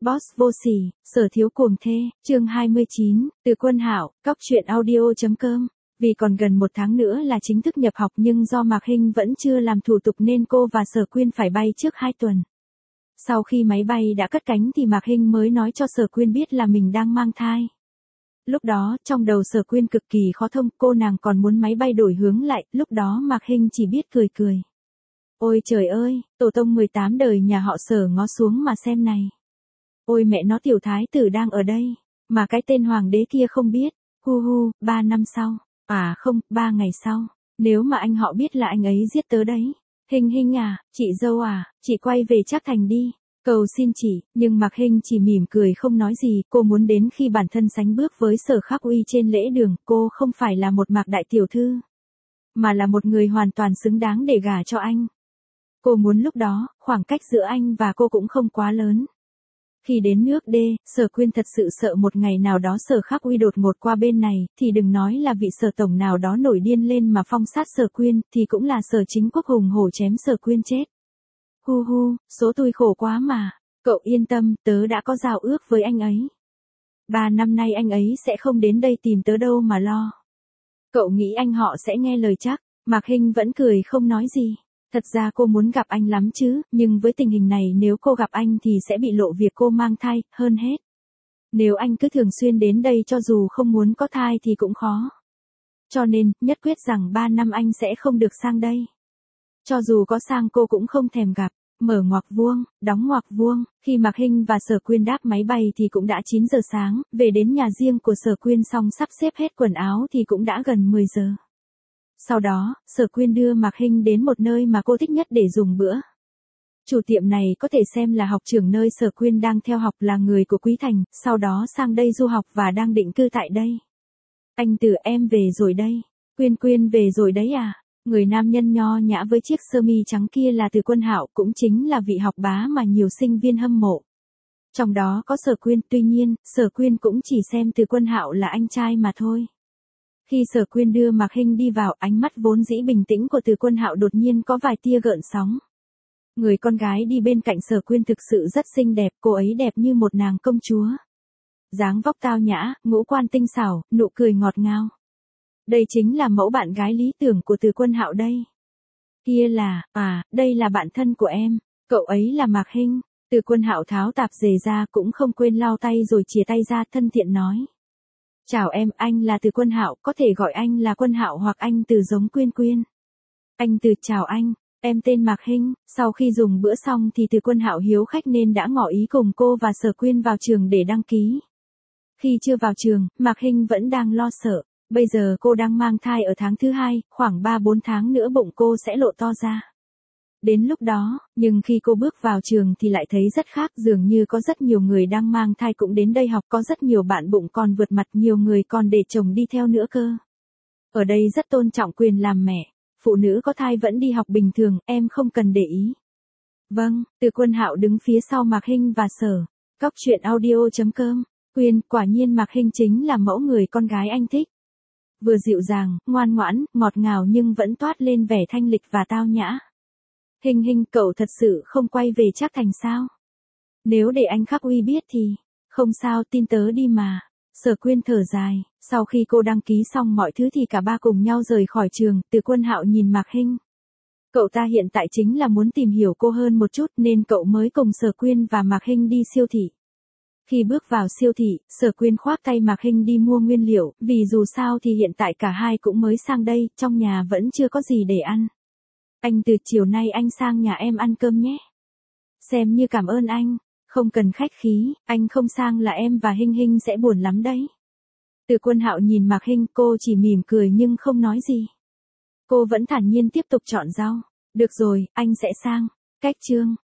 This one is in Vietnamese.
Boss vô sỉ, sở thiếu cuồng thê, chương 29, từ Quân Hạo, cóc truyện audio.com. Vì còn gần một tháng nữa là chính thức nhập học nhưng do Mạc Hinh vẫn chưa làm thủ tục nên cô và Sở Quyên phải bay trước 2 tuần. Sau khi máy bay đã cất cánh thì Mạc Hinh mới nói cho Sở Quyên biết là mình đang mang thai. Lúc đó, trong đầu Sở Quyên cực kỳ khó thông, cô nàng còn muốn máy bay đổi hướng lại, lúc đó Mạc Hinh chỉ biết cười cười. Ôi trời ơi, tổ tông 18 đời nhà họ Sở ngó xuống mà xem này. Ôi mẹ nó, tiểu thái tử đang ở đây, mà cái tên hoàng đế kia không biết. Hu hu, 3 năm sau, à không, 3 ngày sau, nếu mà anh họ biết là anh ấy giết tớ đấy. Hinh à, chị dâu à, chị quay về Trác Thành đi. Cầu xin chị, nhưng Mạc Hinh chỉ mỉm cười không nói gì, cô muốn đến khi bản thân sánh bước với Sở Khắc Uy trên lễ đường, cô không phải là một Mạc đại tiểu thư, mà là một người hoàn toàn xứng đáng để gả cho anh. Cô muốn lúc đó, khoảng cách giữa anh và cô cũng không quá lớn. Khi đến nước D, Sở Quyên thật sự sợ một ngày nào đó Sở Khắc Uy đột ngột qua bên này, thì đừng nói là vị Sở tổng nào đó nổi điên lên mà phong sát Sở Quyên, thì cũng là Sở Chính Quốc hùng hổ chém Sở Quyên chết. Hu hu, số tôi khổ quá mà. Cậu yên tâm, tớ đã có giao ước với anh ấy. 3 năm nay anh ấy sẽ không đến đây tìm tớ đâu mà lo. Cậu nghĩ anh họ sẽ nghe lời chắc? Mạc Hinh vẫn cười không nói gì. Thật ra cô muốn gặp anh lắm chứ, nhưng với tình hình này nếu cô gặp anh thì sẽ bị lộ việc cô mang thai, hơn hết. Nếu anh cứ thường xuyên đến đây cho dù không muốn có thai thì cũng khó. Cho nên, nhất quyết rằng 3 năm anh sẽ không được sang đây. Cho dù có sang cô cũng không thèm gặp. Mở ngoặc vuông, đóng ngoặc vuông, khi Mạc Hinh và Sở Quyên đáp máy bay thì cũng đã 9 giờ sáng, về đến nhà riêng của Sở Quyên xong sắp xếp hết quần áo thì cũng đã gần 10 giờ. Sau đó, Sở Quyên đưa Mạc Hinh đến một nơi mà cô thích nhất để dùng bữa. Chủ tiệm này có thể xem là học trưởng nơi Sở Quyên đang theo học, là người của Quý Thành, sau đó sang đây du học và đang định cư tại đây. Anh Từ, em về rồi đây. Quyên về rồi đấy à? Người nam nhân nho nhã với chiếc sơ mi trắng kia là Từ Quân Hạo, cũng chính là vị học bá mà nhiều sinh viên hâm mộ. Trong đó có Sở Quyên, tuy nhiên, Sở Quyên cũng chỉ xem Từ Quân Hạo là anh trai mà thôi. Khi Sở Quyên đưa Mạc Hinh đi vào, ánh mắt vốn dĩ bình tĩnh của Từ Quân Hạo đột nhiên có vài tia gợn sóng. Người con gái đi bên cạnh Sở Quyên thực sự rất xinh đẹp, cô ấy đẹp như một nàng công chúa. Dáng vóc tao nhã, ngũ quan tinh xảo, nụ cười ngọt ngào. Đây chính là mẫu bạn gái lý tưởng của Từ Quân Hạo đây. Kia là, đây là bạn thân của em, cậu ấy là Mạc Hinh. Từ Quân Hạo tháo tạp dề ra cũng không quên lau tay rồi chìa tay ra, thân thiện nói. Chào em, anh là Từ Quân Hạo, có thể gọi anh là Quân Hạo hoặc anh Từ giống Quyên. Anh Từ, chào anh, em tên Mạc Hinh. Sau khi dùng bữa xong thì Từ Quân Hạo hiếu khách nên đã ngỏ ý cùng cô và Sở Quyên vào trường để đăng ký. Khi chưa vào trường, Mạc Hinh vẫn đang lo sợ. Bây giờ cô đang mang thai ở tháng thứ 2, khoảng 3-4 tháng nữa bụng cô sẽ lộ to ra. Đến lúc đó, nhưng khi cô bước vào trường thì lại thấy rất khác, dường như có rất nhiều người đang mang thai cũng đến đây học, có rất nhiều bạn bụng còn vượt mặt, nhiều người còn để chồng đi theo nữa cơ. Ở đây rất tôn trọng quyền làm mẹ, phụ nữ có thai vẫn đi học bình thường, em không cần để ý. Vâng, Từ Quân Hạo đứng phía sau Mạc Hinh và Sở. Cóc truyện audio.com. Quyên, quả nhiên Mạc Hinh chính là mẫu người con gái anh thích. Vừa dịu dàng, ngoan ngoãn, ngọt ngào nhưng vẫn toát lên vẻ thanh lịch và tao nhã. Hinh, cậu thật sự không quay về Trác Thành sao? Nếu để anh Khắc Uy biết thì, không sao, tin tớ đi mà. Sở Quyên thở dài, sau khi cô đăng ký xong mọi thứ thì cả ba cùng nhau rời khỏi trường. Từ Quân Hạo nhìn Mạc Hinh. Cậu ta hiện tại chính là muốn tìm hiểu cô hơn một chút nên cậu mới cùng Sở Quyên và Mạc Hinh đi siêu thị. Khi bước vào siêu thị, Sở Quyên khoác tay Mạc Hinh đi mua nguyên liệu, vì dù sao thì hiện tại cả hai cũng mới sang đây, trong nhà vẫn chưa có gì để ăn. Anh Từ, chiều nay anh sang nhà em ăn cơm nhé. Xem như cảm ơn anh, không cần khách khí, anh không sang là em và Hinh sẽ buồn lắm đấy. Từ Quân Hạo nhìn Mạc Hinh, cô chỉ mỉm cười nhưng không nói gì. Cô vẫn thản nhiên tiếp tục chọn rau. Được rồi, anh sẽ sang. Cách chương